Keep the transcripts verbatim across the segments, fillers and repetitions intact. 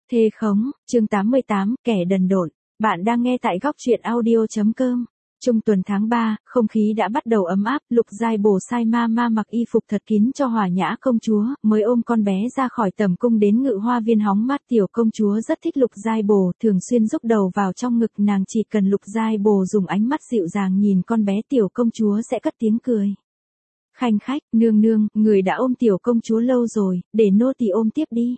Thê khống, chương tám mươi tám, kẻ đần độn. Bạn đang nghe tại góc truyện audio.com. Trung tuần tháng ba, không khí đã bắt đầu ấm áp, Lục Giai Bồ sai ma ma mặc y phục thật kín cho Hòa Nhã công chúa, mới ôm con bé ra khỏi tầm cung đến Ngự Hoa viên hóng mát. Tiểu công chúa rất thích Lục Giai Bồ, thường xuyên rúc đầu vào trong ngực nàng, chỉ cần Lục Giai Bồ dùng ánh mắt dịu dàng nhìn con bé, tiểu công chúa sẽ cất tiếng cười. Khanh khách, nương nương, người đã ôm tiểu công chúa lâu rồi, để nô tỳ ôm tiếp đi.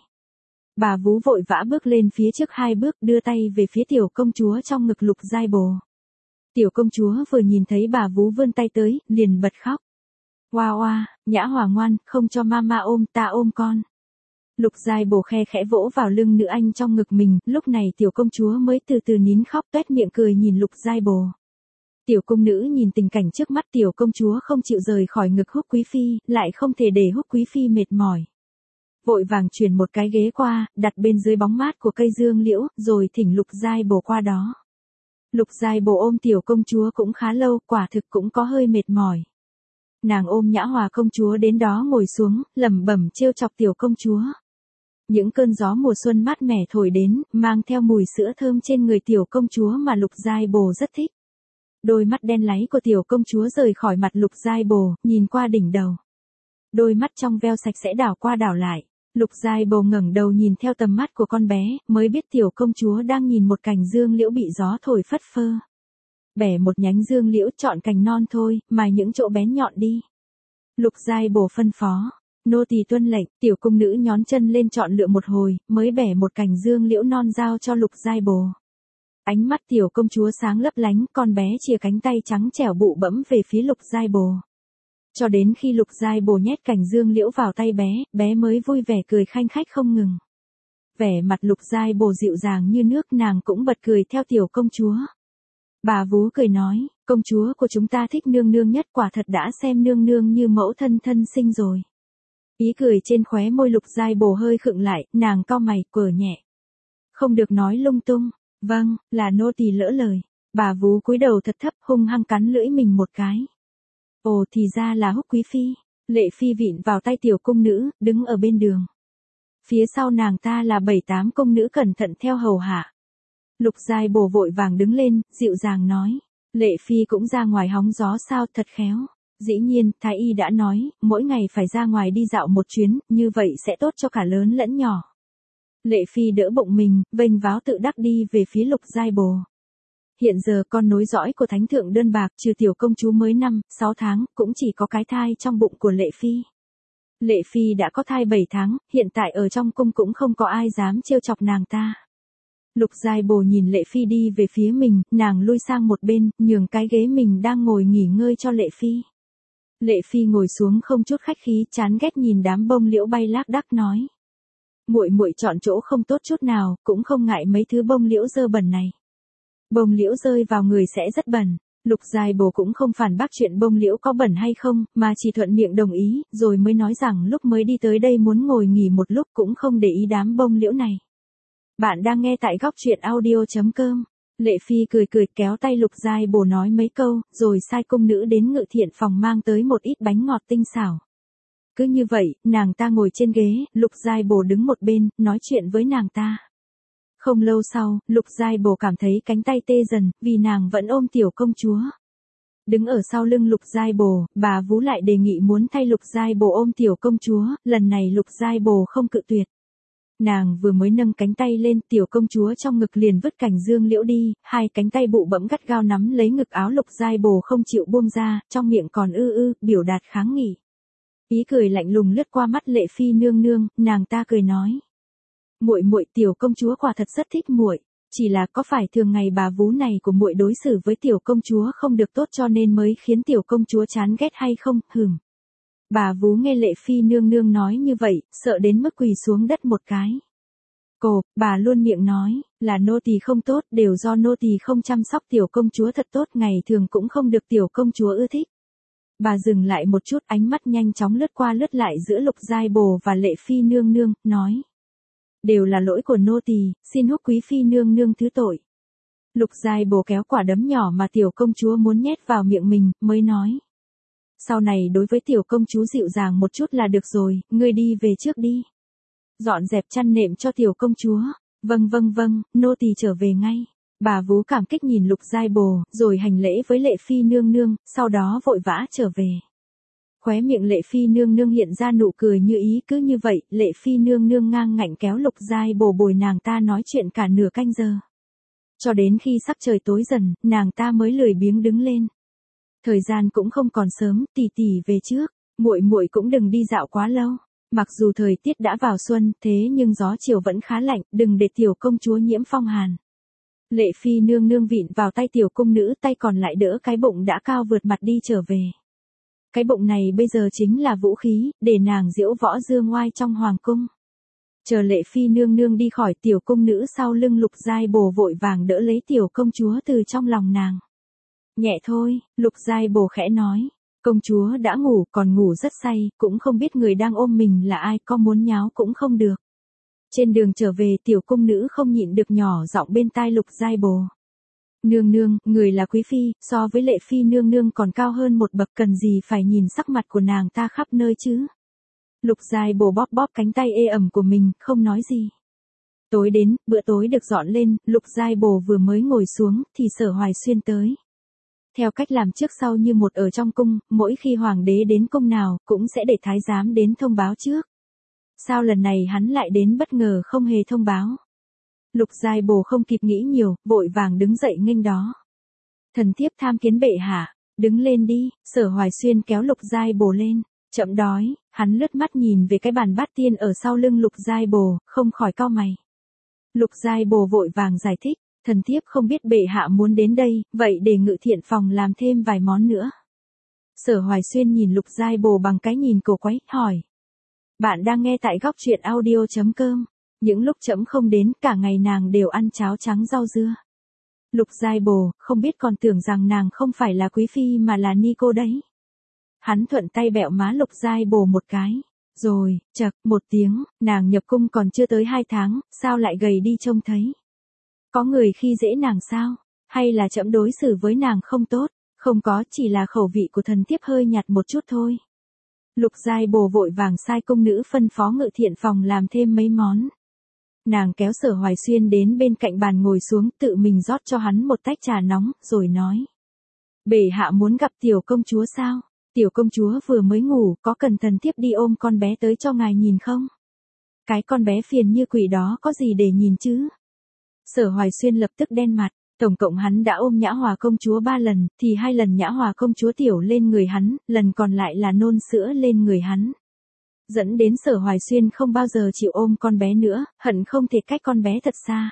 Bà vú vội vã bước lên phía trước hai bước, đưa tay về phía tiểu công chúa trong ngực Lục Giai Bồ. Tiểu công chúa vừa nhìn thấy bà vú vươn tay tới, liền bật khóc. Oa oa, Nhã Hòa ngoan, không cho mama ôm, ta ôm con. Lục Giai Bồ khe khẽ vỗ vào lưng nữ anh trong ngực mình, lúc này tiểu công chúa mới từ từ nín khóc, tuét miệng cười nhìn Lục Giai Bồ. Tiểu cung nữ nhìn tình cảnh trước mắt, tiểu công chúa không chịu rời khỏi ngực Húc Quý Phi, lại không thể để Húc Quý Phi mệt mỏi. Vội vàng chuyển một cái ghế qua, đặt bên dưới bóng mát của cây dương liễu, rồi thỉnh Lục Giai Bồ qua đó. Lục Giai Bồ ôm tiểu công chúa cũng khá lâu, quả thực cũng có hơi mệt mỏi. Nàng ôm Nhã Hòa công chúa đến đó ngồi xuống, lẩm bẩm trêu chọc tiểu công chúa. Những cơn gió mùa xuân mát mẻ thổi đến, mang theo mùi sữa thơm trên người tiểu công chúa mà Lục Giai Bồ rất thích. Đôi mắt đen láy của tiểu công chúa rời khỏi mặt Lục Giai Bồ, nhìn qua đỉnh đầu. Đôi mắt trong veo sạch sẽ đảo qua đảo lại. Lục Giai Bồ ngẩng đầu nhìn theo tầm mắt của con bé, mới biết tiểu công chúa đang nhìn một cành dương liễu bị gió thổi phất phơ. Bẻ một nhánh dương liễu, chọn cành non thôi, mài những chỗ bén nhọn đi. Lục Giai Bồ phân phó. Nô tỳ tuân lệnh. Tiểu cung nữ nhón chân lên chọn lựa một hồi, mới bẻ một cành dương liễu non giao cho Lục Giai Bồ. Ánh mắt tiểu công chúa sáng lấp lánh, con bé chìa cánh tay trắng trẻo bụ bẫm về phía Lục Giai Bồ. Cho đến khi Lục Giai Bồ nhét cành dương liễu vào tay bé, bé mới vui vẻ cười khanh khách không ngừng. Vẻ mặt Lục Giai Bồ dịu dàng như nước, nàng cũng bật cười theo tiểu công chúa. Bà vú cười nói, công chúa của chúng ta thích nương nương nhất, quả thật đã xem nương nương như mẫu thân thân sinh rồi. Ý cười trên khóe môi Lục Giai Bồ hơi khựng lại, nàng cau mày, quở nhẹ. Không được nói lung tung. Vâng, là nô tỳ lỡ lời. Bà vú cúi đầu thật thấp, hung hăng cắn lưỡi mình một cái. Ồ, thì ra là Húc Quý Phi. Lệ Phi vịn vào tay tiểu cung nữ, đứng ở bên đường. Phía sau nàng ta là bảy tám cung nữ cẩn thận theo hầu hạ. Lục Giai Bồ vội vàng đứng lên, dịu dàng nói. Lệ Phi cũng ra ngoài hóng gió sao, thật khéo. Dĩ nhiên, Thái Y đã nói, mỗi ngày phải ra ngoài đi dạo một chuyến, như vậy sẽ tốt cho cả lớn lẫn nhỏ. Lệ Phi đỡ bụng mình, vênh váo tự đắc đi về phía Lục Giai Bồ. Hiện giờ con nối dõi của thánh thượng đơn bạc, trừ tiểu công chúa mới năm, sáu tháng, cũng chỉ có cái thai trong bụng của Lệ Phi. Lệ Phi đã có thai bảy tháng, hiện tại ở trong cung cũng không có ai dám trêu chọc nàng ta. Lục Giai Bồ nhìn Lệ Phi đi về phía mình, nàng lui sang một bên, nhường cái ghế mình đang ngồi nghỉ ngơi cho Lệ Phi. Lệ Phi ngồi xuống không chút khách khí, chán ghét nhìn đám bông liễu bay lác đác nói. Muội muội chọn chỗ không tốt chút nào, cũng không ngại mấy thứ bông liễu dơ bẩn này. Bông liễu rơi vào người sẽ rất bẩn. Lục Giai Bồ cũng không phản bác chuyện bông liễu có bẩn hay không, mà chỉ thuận miệng đồng ý, rồi mới nói rằng lúc mới đi tới đây muốn ngồi nghỉ một lúc, cũng không để ý đám bông liễu này. Bạn đang nghe tại góc truyện audio.com. Lệ Phi cười cười kéo tay Lục Giai Bồ nói mấy câu, rồi sai cung nữ đến ngự thiện phòng mang tới một ít bánh ngọt tinh xảo. Cứ như vậy, nàng ta ngồi trên ghế, Lục Giai Bồ đứng một bên, nói chuyện với nàng ta. Không lâu sau, Lục Giai Bồ cảm thấy cánh tay tê dần, vì nàng vẫn ôm tiểu công chúa. Đứng ở sau lưng Lục Giai Bồ, bà vú lại đề nghị muốn thay Lục Giai Bồ ôm tiểu công chúa, lần này Lục Giai Bồ không cự tuyệt. Nàng vừa mới nâng cánh tay lên, tiểu công chúa trong ngực liền vứt cành dương liễu đi, hai cánh tay bụ bẫm gắt gao nắm lấy ngực áo Lục Giai Bồ không chịu buông ra, trong miệng còn ư ư, biểu đạt kháng nghị. Ý cười lạnh lùng lướt qua mắt Lệ Phi nương nương, nàng ta cười nói. Muội muội, tiểu công chúa quả thật rất thích muội, chỉ là có phải thường ngày bà vú này của muội đối xử với tiểu công chúa không được tốt cho nên mới khiến tiểu công chúa chán ghét hay không, hừm. Bà vú nghe Lệ Phi nương nương nói như vậy, sợ đến mức quỳ xuống đất một cái. Cô, bà luôn miệng nói, là nô tỳ không tốt, đều do nô tỳ không chăm sóc tiểu công chúa thật tốt, ngày thường cũng không được tiểu công chúa ưa thích. Bà dừng lại một chút, ánh mắt nhanh chóng lướt qua lướt lại giữa Lục Giai Bồ và Lệ Phi nương nương, nói. Đều là lỗi của nô tỳ, xin Húc Quý Phi nương nương thứ tội. Lục Giai Bồ kéo quả đấm nhỏ mà tiểu công chúa muốn nhét vào miệng mình, mới nói. Sau này đối với tiểu công chúa dịu dàng một chút là được rồi, ngươi đi về trước đi. Dọn dẹp chăn nệm cho tiểu công chúa. Vâng vâng vâng, nô tỳ trở về ngay. Bà vú cảm kích nhìn Lục Giai Bồ, rồi hành lễ với Lệ Phi nương nương, sau đó vội vã trở về. Khóe miệng Lệ Phi nương nương hiện ra nụ cười như ý, cứ như vậy, Lệ Phi nương nương ngang ngạnh kéo Lục Giai Bồ bồi nàng ta nói chuyện cả nửa canh giờ. Cho đến khi sắc trời tối dần, nàng ta mới lười biếng đứng lên. Thời gian cũng không còn sớm, tỷ tỷ về trước, muội muội cũng đừng đi dạo quá lâu. Mặc dù thời tiết đã vào xuân, thế nhưng gió chiều vẫn khá lạnh, đừng để tiểu công chúa nhiễm phong hàn. Lệ Phi nương nương vịn vào tay tiểu cung nữ, tay còn lại đỡ cái bụng đã cao vượt mặt đi trở về. Cái bụng này bây giờ chính là vũ khí, để nàng diễu võ dương oai trong hoàng cung. Chờ Lệ Phi nương nương đi khỏi, tiểu cung nữ sau lưng Lục Giai Bồ vội vàng đỡ lấy tiểu công chúa từ trong lòng nàng. Nhẹ thôi, Lục Giai Bồ khẽ nói. Công chúa đã ngủ, còn ngủ rất say, cũng không biết người đang ôm mình là ai, có muốn nháo cũng không được. Trên đường trở về, tiểu cung nữ không nhịn được nhỏ giọng bên tai Lục Giai Bồ. Nương nương, người là quý phi, so với Lệ Phi nương nương còn cao hơn một bậc, cần gì phải nhìn sắc mặt của nàng ta khắp nơi chứ. Lục Giai Bồ bóp bóp cánh tay ê ẩm của mình, không nói gì. Tối đến, bữa tối được dọn lên, Lục Giai Bồ vừa mới ngồi xuống, thì Sở Hoài Xuyên tới. Theo cách làm trước sau như một ở trong cung, mỗi khi hoàng đế đến cung nào, cũng sẽ để thái giám đến thông báo trước. Sao lần này hắn lại đến bất ngờ không hề thông báo? Lục Giai Bồ không kịp nghĩ nhiều, vội vàng đứng dậy nghênh đó. Thần thiếp tham kiến bệ hạ, đứng lên đi. Sở Hoài Xuyên kéo Lục Giai Bồ lên. Chậm đói, hắn lướt mắt nhìn về cái bàn bát tiên ở sau lưng Lục Giai Bồ, không khỏi cau mày. Lục Giai Bồ vội vàng giải thích, thần thiếp không biết bệ hạ muốn đến đây, vậy để Ngự Thiện phòng làm thêm vài món nữa. Sở Hoài Xuyên nhìn Lục Giai Bồ bằng cái nhìn cổ quái, hỏi. Bạn đang nghe tại góc truyện audio chấm com. Những lúc trẫm không đến, cả ngày nàng đều ăn cháo trắng rau dưa. Lục Giai Bồ, không biết còn tưởng rằng nàng không phải là quý phi mà là ni cô đấy. Hắn thuận tay bẹo má Lục Giai Bồ một cái. Rồi, chậc, một tiếng, nàng nhập cung còn chưa tới hai tháng, sao lại gầy đi trông thấy. Có người khi dễ nàng sao? Hay là trẫm đối xử với nàng không tốt? Không có, chỉ là khẩu vị của thần thiếp hơi nhạt một chút thôi. Lục Giai Bồ vội vàng sai cung nữ phân phó Ngự Thiện phòng làm thêm mấy món. Nàng kéo Sở Hoài Xuyên đến bên cạnh bàn ngồi xuống, tự mình rót cho hắn một tách trà nóng, rồi nói. Bệ hạ muốn gặp tiểu công chúa sao? Tiểu công chúa vừa mới ngủ, có cần thần thiếp đi ôm con bé tới cho ngài nhìn không? Cái con bé phiền như quỷ đó có gì để nhìn chứ? Sở Hoài Xuyên lập tức đen mặt, tổng cộng hắn đã ôm Nhã Hòa công chúa ba lần, thì hai lần Nhã Hòa công chúa tiểu lên người hắn, lần còn lại là nôn sữa lên người hắn. Dẫn đến Sở Hoài Xuyên không bao giờ chịu ôm con bé nữa, hận không thể cách con bé thật xa.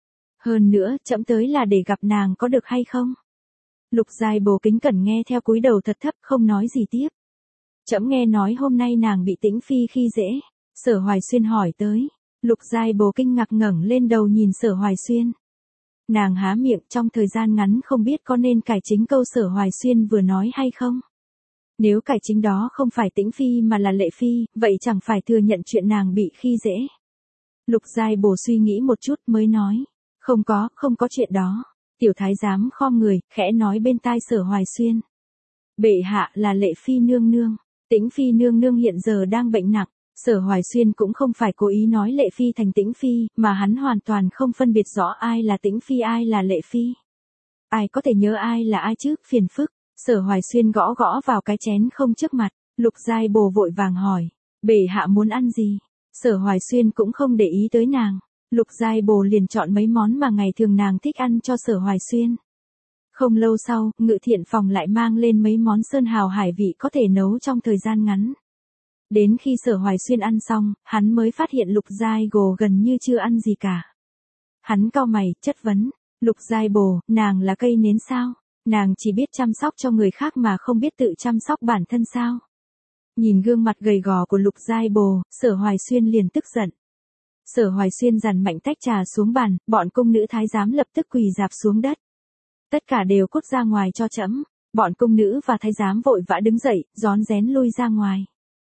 Hơn nữa, trẫm tới là để gặp nàng có được hay không? Lục Giai Bồ kính cẩn nghe theo cúi đầu thật thấp, không nói gì tiếp. Trẫm nghe nói hôm nay nàng bị Tĩnh phi khi dễ. Sở Hoài Xuyên hỏi tới. Lục Giai Bồ kinh ngạc ngẩng lên đầu nhìn Sở Hoài Xuyên. Nàng há miệng, trong thời gian ngắn không biết có nên cải chính câu Sở Hoài Xuyên vừa nói hay không. Nếu cải chính đó không phải Tĩnh phi mà là Lệ phi, vậy chẳng phải thừa nhận chuyện nàng bị khi dễ. Lục Giai Bồ suy nghĩ một chút mới nói. Không có, không có chuyện đó. Tiểu thái giám khom người, khẽ nói bên tai Sở Hoài Xuyên. Bệ hạ là Lệ Phi nương nương. Tĩnh Phi nương nương hiện giờ đang bệnh nặng. Sở Hoài Xuyên cũng không phải cố ý nói Lệ Phi thành Tĩnh Phi, mà hắn hoàn toàn không phân biệt rõ ai là Tĩnh Phi ai là Lệ Phi. Ai có thể nhớ ai là ai chứ, phiền phức. Sở Hoài Xuyên gõ gõ vào cái chén không trước mặt. Lục Giai Bồ vội vàng hỏi. Bệ hạ muốn ăn gì? Sở Hoài Xuyên cũng không để ý tới nàng. Lục Giai Bồ liền chọn mấy món mà ngày thường nàng thích ăn cho Sở Hoài Xuyên. Không lâu sau, Ngự Thiện phòng lại mang lên mấy món sơn hào hải vị có thể nấu trong thời gian ngắn. Đến khi Sở Hoài Xuyên ăn xong, hắn mới phát hiện Lục Giai Bồ gần như chưa ăn gì cả. Hắn cau mày, chất vấn. Lục Giai Bồ, nàng là cây nến sao? Nàng chỉ biết chăm sóc cho người khác mà không biết tự chăm sóc bản thân sao? Nhìn gương mặt gầy gò của Lục Giai Bồ, Sở Hoài Xuyên liền tức giận. Sở Hoài Xuyên dằn mạnh tách trà xuống bàn, bọn cung nữ thái giám lập tức quỳ rạp xuống đất. Tất cả đều cút ra ngoài cho trẫm. Bọn cung nữ và thái giám vội vã đứng dậy, rón rén lui ra ngoài.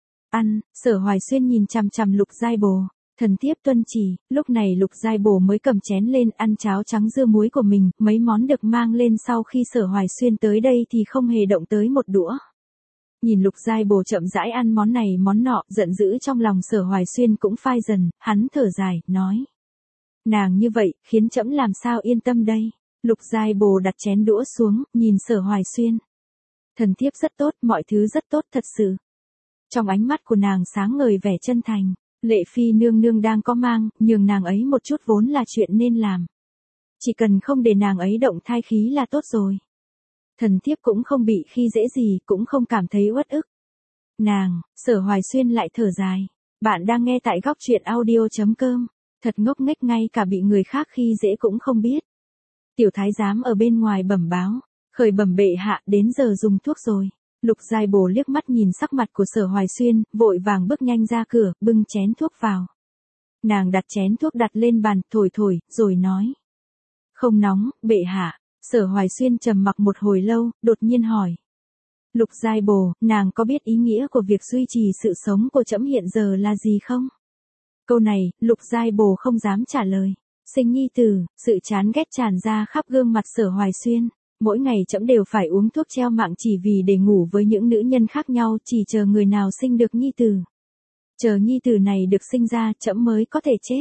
Ăn, Sở Hoài Xuyên nhìn chằm chằm Lục Giai Bồ. Thần thiếp tuân chỉ. Lúc này Lục Giai Bồ mới cầm chén lên ăn cháo trắng dưa muối của mình. Mấy món được mang lên sau khi Sở Hoài Xuyên tới đây thì không hề động tới một đũa. Nhìn Lục Giai Bồ chậm rãi ăn món này món nọ, giận dữ trong lòng Sở Hoài Xuyên cũng phai dần, hắn thở dài, nói. Nàng như vậy, khiến trẫm làm sao yên tâm đây. Lục Giai Bồ đặt chén đũa xuống, nhìn Sở Hoài Xuyên. Thần thiếp rất tốt, mọi thứ rất tốt thật sự. Trong ánh mắt của nàng sáng ngời vẻ chân thành, Lệ Phi nương nương đang có mang, nhường nàng ấy một chút vốn là chuyện nên làm. Chỉ cần không để nàng ấy động thai khí là tốt rồi. Thần thiếp cũng không bị khi dễ gì, cũng không cảm thấy uất ức. Nàng, Sở Hoài Xuyên lại thở dài. Bạn đang nghe tại góc truyện audio.com. Thật ngốc nghếch, ngay cả bị người khác khi dễ cũng không biết. Tiểu thái giám ở bên ngoài bẩm báo. Khởi bẩm bệ hạ, đến giờ dùng thuốc rồi. Lục Giai Bồ liếc mắt nhìn sắc mặt của Sở Hoài Xuyên, vội vàng bước nhanh ra cửa, bưng chén thuốc vào. Nàng đặt chén thuốc đặt lên bàn, thổi thổi, rồi nói. Không nóng, bệ hạ. Sở Hoài Xuyên trầm mặc một hồi lâu, đột nhiên hỏi. Lục Giai Bồ, nàng có biết ý nghĩa của việc duy trì sự sống của trẫm hiện giờ là gì không? Câu này, Lục Giai Bồ không dám trả lời. Sinh nhi tử, sự chán ghét tràn ra khắp gương mặt Sở Hoài Xuyên. Mỗi ngày trẫm đều phải uống thuốc treo mạng chỉ vì để ngủ với những nữ nhân khác nhau, chỉ chờ người nào sinh được nhi tử. Chờ nhi tử này được sinh ra, trẫm mới có thể chết.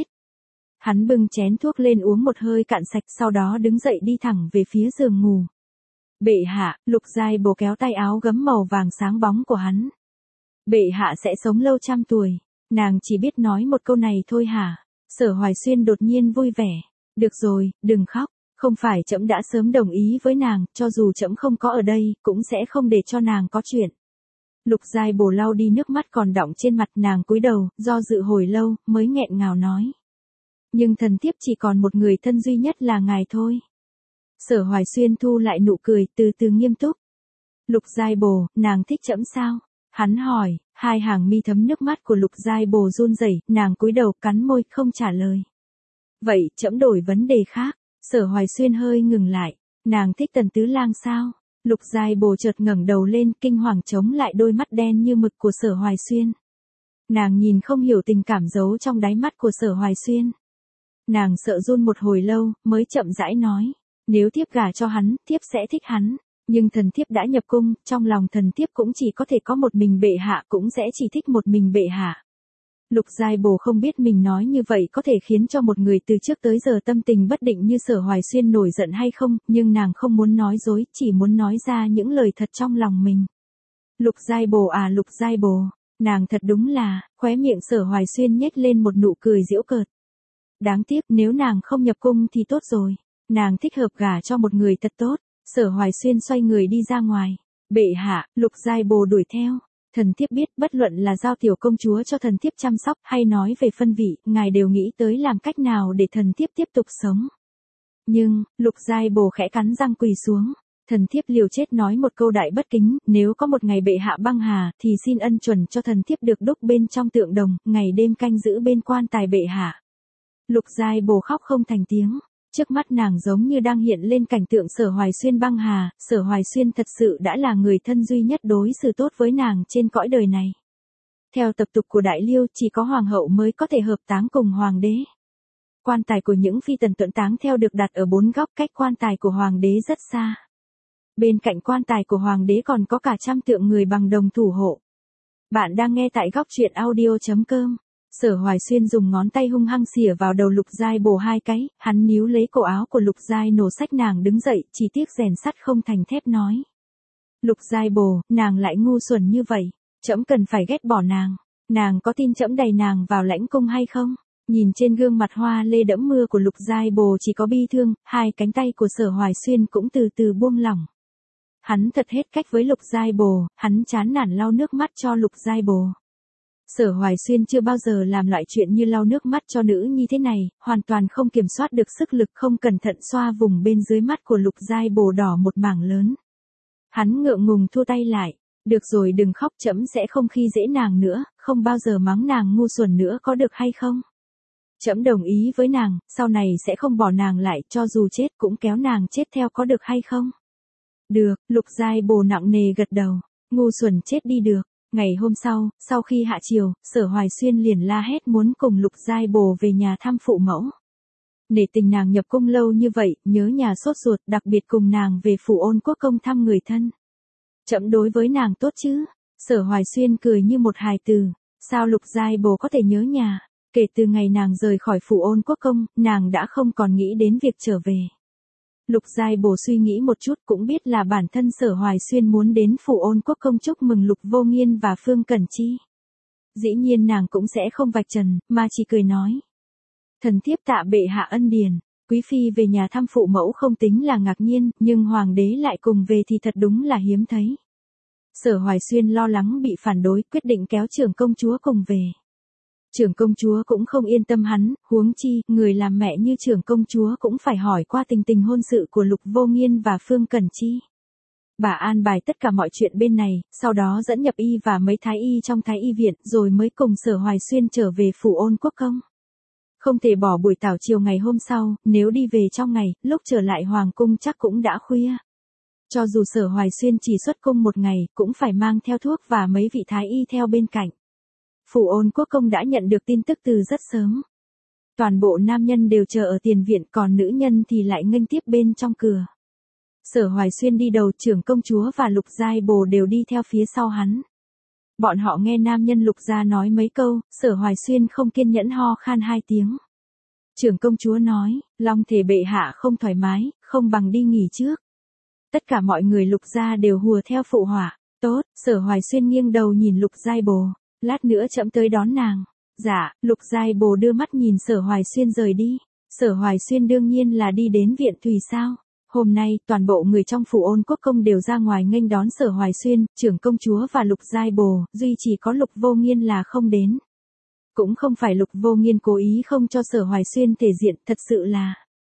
Hắn bưng chén thuốc lên uống một hơi cạn sạch, sau đó đứng dậy đi thẳng về phía giường ngủ. Bệ hạ, Lục Giai Bồ kéo tay áo gấm màu vàng sáng bóng của hắn. Bệ hạ sẽ sống lâu trăm tuổi. Nàng chỉ biết nói một câu này thôi hả? Sở Hoài Xuyên đột nhiên vui vẻ. Được rồi, đừng khóc. Không phải trẫm đã sớm đồng ý với nàng, cho dù trẫm không có ở đây, cũng sẽ không để cho nàng có chuyện. Lục Giai Bồ lau đi nước mắt còn đọng trên mặt, nàng cúi đầu, do dự hồi lâu, mới nghẹn ngào nói. Nhưng thần thiếp chỉ còn một người thân duy nhất là ngài thôi. Sở Hoài Xuyên thu lại nụ cười, từ từ nghiêm túc. Lục Giai Bồ, nàng thích trẫm sao? Hắn hỏi, hai hàng mi thấm nước mắt của Lục Giai Bồ run rẩy, nàng cúi đầu cắn môi, không trả lời. Vậy, trẫm đổi vấn đề khác. Sở Hoài Xuyên hơi ngừng lại. Nàng thích Tần Tứ Lang sao? Lục Giai Bồ chợt ngẩng đầu lên, kinh hoàng chống lại đôi mắt đen như mực của Sở Hoài Xuyên. Nàng nhìn không hiểu tình cảm giấu trong đáy mắt của Sở Hoài Xuyên. Nàng sợ run một hồi lâu, mới chậm rãi nói. Nếu thiếp gả cho hắn, thiếp sẽ thích hắn. Nhưng thần thiếp đã nhập cung, trong lòng thần thiếp cũng chỉ có thể có một mình bệ hạ, cũng sẽ chỉ thích một mình bệ hạ. Lục Giai Bồ không biết mình nói như vậy có thể khiến cho một người từ trước tới giờ tâm tình bất định như Sở Hoài Xuyên nổi giận hay không, nhưng nàng không muốn nói dối, chỉ muốn nói ra những lời thật trong lòng mình. Lục Giai Bồ à, Lục Giai Bồ, nàng thật đúng là, khóe miệng Sở Hoài Xuyên nhếch lên một nụ cười giễu cợt. Đáng tiếc, nếu nàng không nhập cung thì tốt rồi. Nàng thích hợp gả cho một người thật tốt. Sở Hoài Xuyên xoay người đi ra ngoài. Bệ hạ, Lục Giai Bồ đuổi theo. Thần thiếp biết, bất luận là giao tiểu công chúa cho thần thiếp chăm sóc hay nói về phân vị, ngài đều nghĩ tới làm cách nào để thần thiếp tiếp tục sống. Nhưng, Lục Giai Bồ khẽ cắn răng quỳ xuống. Thần thiếp liều chết nói một câu đại bất kính, nếu có một ngày bệ hạ băng hà, thì xin ân chuẩn cho thần thiếp được đúc bên trong tượng đồng, ngày đêm canh giữ bên quan tài bệ hạ. Lục Giai Bồ khóc không thành tiếng. Trước mắt nàng giống như đang hiện lên cảnh tượng Sở Hoài Xuyên băng hà, Sở Hoài Xuyên thật sự đã là người thân duy nhất đối xử tốt với nàng trên cõi đời này. Theo tập tục của Đại Liêu, chỉ có hoàng hậu mới có thể hợp táng cùng hoàng đế. Quan tài của những phi tần tuẫn táng theo được đặt ở bốn góc cách quan tài của hoàng đế rất xa. Bên cạnh quan tài của hoàng đế còn có cả trăm tượng người bằng đồng thủ hộ. Bạn đang nghe tại góc truyện audio.com. Sở Hoài Xuyên dùng ngón tay hung hăng xỉa vào đầu Lục Giai Bồ hai cái, hắn níu lấy cổ áo của Lục Giai nổ xách nàng đứng dậy, chỉ tiếc rèn sắt không thành thép nói. Lục Giai Bồ, nàng lại ngu xuẩn như vậy, trẫm cần phải ghét bỏ nàng. Nàng có tin trẫm đày nàng vào lãnh cung hay không? Nhìn trên gương mặt hoa lê đẫm mưa của Lục Giai Bồ chỉ có bi thương, hai cánh tay của Sở Hoài Xuyên cũng từ từ buông lỏng. Hắn thật hết cách với Lục Giai Bồ, hắn chán nản lau nước mắt cho Lục Giai Bồ. Sở Hoài Xuyên chưa bao giờ làm loại chuyện như lau nước mắt cho nữ như thế này, hoàn toàn không kiểm soát được sức lực, không cẩn thận xoa vùng bên dưới mắt của Lục Giai Bồ đỏ một mảng lớn. Hắn ngượng ngùng thua tay lại. Được rồi, đừng khóc, trẫm sẽ không khi dễ nàng nữa, không bao giờ mắng nàng ngu xuẩn nữa, có được hay không? Trẫm đồng ý với nàng, sau này sẽ không bỏ nàng lại, cho dù chết cũng kéo nàng chết theo, có được hay không? Được, Lục Giai Bồ nặng nề gật đầu. Ngu xuẩn chết đi được. Ngày hôm sau, sau khi hạ chiều, Sở Hoài Xuyên liền la hét muốn cùng Lục Giai Bồ về nhà thăm phụ mẫu. Nể tình nàng nhập cung lâu như vậy, nhớ nhà sốt ruột, đặc biệt cùng nàng về phủ Ôn Quốc công thăm người thân. Trẫm đối với nàng tốt chứ? Sở Hoài Xuyên cười như một hài từ. Sao Lục Giai Bồ có thể nhớ nhà? Kể từ ngày nàng rời khỏi phủ Ôn Quốc Công, nàng đã không còn nghĩ đến việc trở về. Lục Giai Bồ suy nghĩ một chút cũng biết là bản thân Sở Hoài Xuyên muốn đến phủ Ôn Quốc Công chúc mừng Lục Vô Nghiên và Phương Cẩn Chi. Dĩ nhiên nàng cũng sẽ không vạch trần, mà chỉ cười nói. Thần thiếp tạ bệ hạ ân điển, quý phi về nhà thăm phụ mẫu không tính là ngạc nhiên, nhưng hoàng đế lại cùng về thì thật đúng là hiếm thấy. Sở Hoài Xuyên lo lắng bị phản đối, quyết định kéo trưởng công chúa cùng về. Trưởng công chúa cũng không yên tâm hắn, huống chi, người làm mẹ như trưởng công chúa cũng phải hỏi qua tình tình hôn sự của Lục Vô Nghiên và Phương Cẩn Chi. Bà an bài tất cả mọi chuyện bên này, sau đó dẫn nhập y và mấy thái y trong thái y viện, rồi mới cùng Sở Hoài Xuyên trở về phủ Ôn Quốc Công. Không thể bỏ buổi tảo chiều ngày hôm sau, nếu đi về trong ngày, lúc trở lại hoàng cung chắc cũng đã khuya. Cho dù Sở Hoài Xuyên chỉ xuất cung một ngày, cũng phải mang theo thuốc và mấy vị thái y theo bên cạnh. Phủ Ôn Quốc Công đã nhận được tin tức từ rất sớm. Toàn bộ nam nhân đều chờ ở tiền viện, còn nữ nhân thì lại nghênh tiếp bên trong cửa. Sở Hoài Xuyên đi đầu, trưởng công chúa và Lục Giai Bồ đều đi theo phía sau hắn. Bọn họ nghe nam nhân Lục gia nói mấy câu, Sở Hoài Xuyên không kiên nhẫn ho khan hai tiếng. Trưởng công chúa nói, long thể bệ hạ không thoải mái, không bằng đi nghỉ trước. Tất cả mọi người Lục gia đều hùa theo phụ họa. Tốt, Sở Hoài Xuyên nghiêng đầu nhìn Lục Giai Bồ, lát nữa trẫm tới đón nàng. Dạ, Lục Giai Bồ đưa mắt nhìn Sở Hoài Xuyên rời đi. Sở Hoài Xuyên đương nhiên là đi đến viện Thùy sao. Hôm nay, toàn bộ người trong phủ Ôn Quốc Công đều ra ngoài nghênh đón Sở Hoài Xuyên, trưởng công chúa và Lục Giai Bồ, duy chỉ có Lục Vô Nghiên là không đến. Cũng không phải Lục Vô Nghiên cố ý không cho Sở Hoài Xuyên thể diện, thật sự là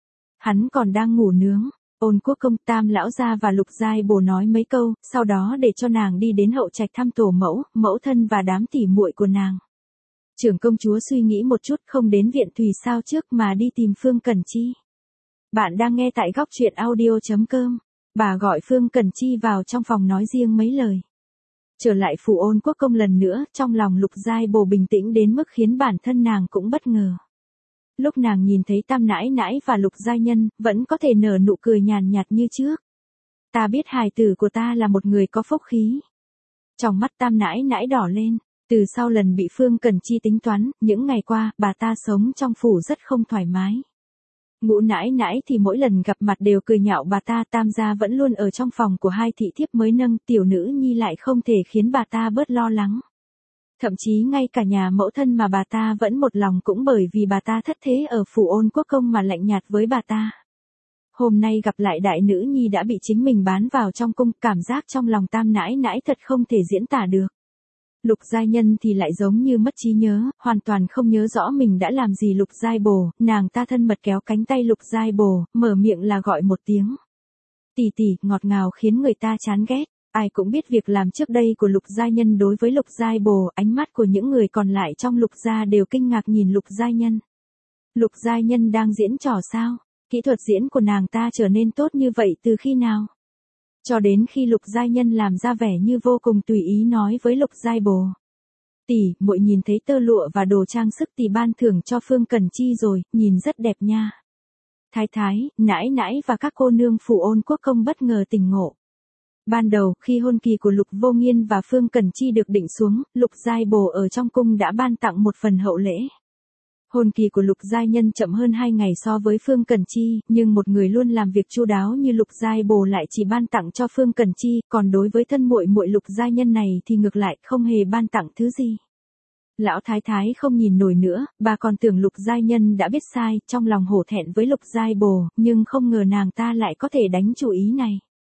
hắn còn đang ngủ nướng. Ôn Quốc Công, Tam lão gia và Lục Giai Bồ nói mấy câu, sau đó để cho nàng đi đến hậu trạch thăm tổ mẫu, mẫu thân và đám tỉ muội của nàng. Trưởng công chúa suy nghĩ một chút, không đến viện Thùy sao trước mà đi tìm Phương Cẩn Chi. Bạn đang nghe tại góc truyện audio chấm com. Bà gọi Phương Cẩn Chi vào trong phòng nói riêng mấy lời. Trở lại phủ Ôn Quốc Công lần nữa, trong lòng Lục Giai Bồ bình tĩnh đến mức khiến bản thân nàng cũng bất ngờ. Lúc nàng nhìn thấy Tam nãi nãi và Lục Giai Nhân, vẫn có thể nở nụ cười nhàn nhạt như trước. Ta biết hài tử của ta là một người có phúc khí. Trong mắt Tam nãi nãi đỏ lên, từ sau lần bị Phương Cẩn Chi tính toán, những ngày qua, bà ta sống trong phủ rất không thoải mái. Ngũ nãi nãi thì mỗi lần gặp mặt đều cười nhạo bà ta, Tam gia vẫn luôn ở trong phòng của hai thị thiếp mới nâng, tiểu nữ nhi lại không thể khiến bà ta bớt lo lắng. Thậm chí ngay cả nhà mẫu thân mà bà ta vẫn một lòng cũng bởi vì bà ta thất thế ở phủ Ôn Quốc Công mà lạnh nhạt với bà ta. Hôm nay gặp lại đại nữ nhi đã bị chính mình bán vào trong cung, cảm giác trong lòng Tam nãi nãi thật không thể diễn tả được. Lục Giai Nhân thì lại giống như mất trí nhớ, hoàn toàn không nhớ rõ mình đã làm gì Lục Giai Bồ, nàng ta thân mật kéo cánh tay Lục Giai Bồ, mở miệng là gọi một tiếng. Tỷ tỷ, ngọt ngào khiến người ta chán ghét. Ai cũng biết việc làm trước đây của Lục Giai Nhân đối với Lục Giai Bồ, ánh mắt của những người còn lại trong Lục gia đều kinh ngạc nhìn Lục Giai Nhân. Lục Giai Nhân đang diễn trò sao? Kỹ thuật diễn của nàng ta trở nên tốt như vậy từ khi nào? Cho đến khi Lục Giai Nhân làm ra vẻ như vô cùng tùy ý nói với Lục Giai Bồ. Tỷ, muội nhìn thấy tơ lụa và đồ trang sức tỷ ban thưởng cho Phương Cẩn Chi rồi, nhìn rất đẹp nha. Thái thái, nãi nãi và các cô nương phủ Ôn Quốc Công bất ngờ tỉnh ngộ. Ban đầu, khi hôn kỳ của Lục Vô Nghiên và Phương Cẩn Chi được định xuống, Lục Giai Bồ ở trong cung đã ban tặng một phần hậu lễ. Hôn kỳ của Lục Giai Nhân chậm hơn hai ngày so với Phương Cẩn Chi, nhưng một người luôn làm việc chu đáo như Lục Giai Bồ lại chỉ ban tặng cho Phương Cẩn Chi, còn đối với thân muội muội Lục Giai Nhân này thì ngược lại không hề ban tặng thứ gì. Lão thái thái không nhìn nổi nữa, bà còn tưởng Lục Giai Nhân đã biết sai, trong lòng hổ thẹn với Lục Giai Bồ, nhưng không ngờ nàng ta lại có thể đánh chủ ý này.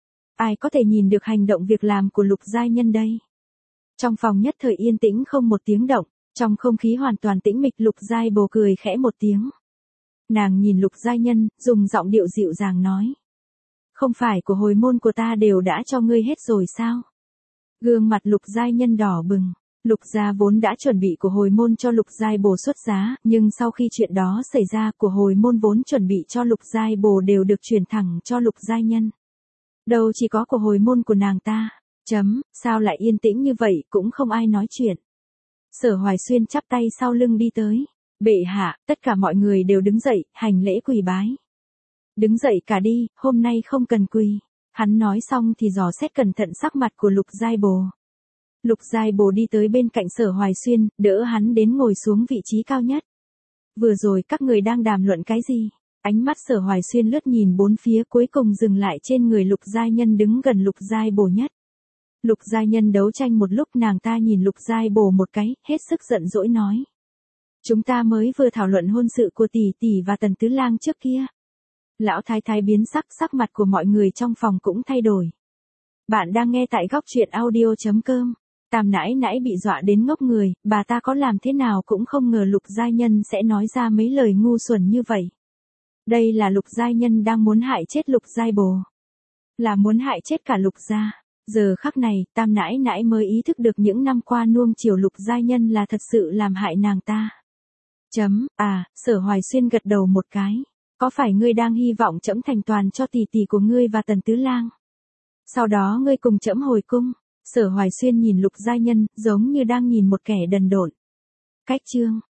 Ai có thể nhìn được hành động việc làm của Lục Giai Nhân đây? Trong phòng nhất thời yên tĩnh không một tiếng động, trong không khí hoàn toàn tĩnh mịch Lục Giai Bồ cười khẽ một tiếng. Nàng nhìn Lục Giai Nhân, dùng giọng điệu dịu dàng nói. Không phải của hồi môn của ta đều đã cho ngươi hết rồi sao? Gương mặt Lục Giai Nhân đỏ bừng. Lục gia vốn đã chuẩn bị của hồi môn cho Lục Giai Bồ xuất giá, nhưng sau khi chuyện đó xảy ra, của hồi môn vốn chuẩn bị cho Lục Giai Bồ đều được chuyển thẳng cho Lục Giai Nhân. Đâu chỉ có của hồi môn của nàng ta. Chấm, sao lại yên tĩnh như vậy, cũng không ai nói chuyện. Sở Hoài Xuyên chắp tay sau lưng đi tới. Bệ hạ, tất cả mọi người đều đứng dậy, hành lễ quỳ bái. Đứng dậy cả đi, hôm nay không cần quỳ. Hắn nói xong thì dò xét cẩn thận sắc mặt của Lục Giai Bồ. Lục Giai Bồ đi tới bên cạnh Sở Hoài Xuyên, đỡ hắn đến ngồi xuống vị trí cao nhất. Vừa rồi các người đang đàm luận cái gì? Ánh mắt Sở Hoài Xuyên lướt nhìn bốn phía cuối cùng dừng lại trên người Lục Giai Nhân đứng gần Lục Giai Bổ nhất. Lục Giai Nhân đấu tranh một lúc nàng ta nhìn Lục Giai Bổ một cái, hết sức giận dỗi nói. Chúng ta mới vừa thảo luận hôn sự của tỷ tỷ và Tần Tứ Lang trước kia. Lão thái thái biến sắc, sắc mặt của mọi người trong phòng cũng thay đổi. Bạn đang nghe tại góc truyện audio.com. Tam nãi nãi bị dọa đến ngốc người, bà ta có làm thế nào cũng không ngờ Lục Giai Nhân sẽ nói ra mấy lời ngu xuẩn như vậy. Đây là Lục Giai Nhân đang muốn hại chết Lục Giai Bồ. Là muốn hại chết cả Lục gia. Giờ khắc này, Tam nãi nãi mới ý thức được những năm qua nuông chiều Lục Giai Nhân là thật sự làm hại nàng ta. Chấm, à, Sở Hoài Xuyên gật đầu một cái. Có phải ngươi đang hy vọng trẫm thành toàn cho tỷ tỷ của ngươi và Tần Tứ Lang? Sau đó ngươi cùng trẫm hồi cung. Sở Hoài Xuyên nhìn Lục Giai Nhân, giống như đang nhìn một kẻ đần độn. Cách chương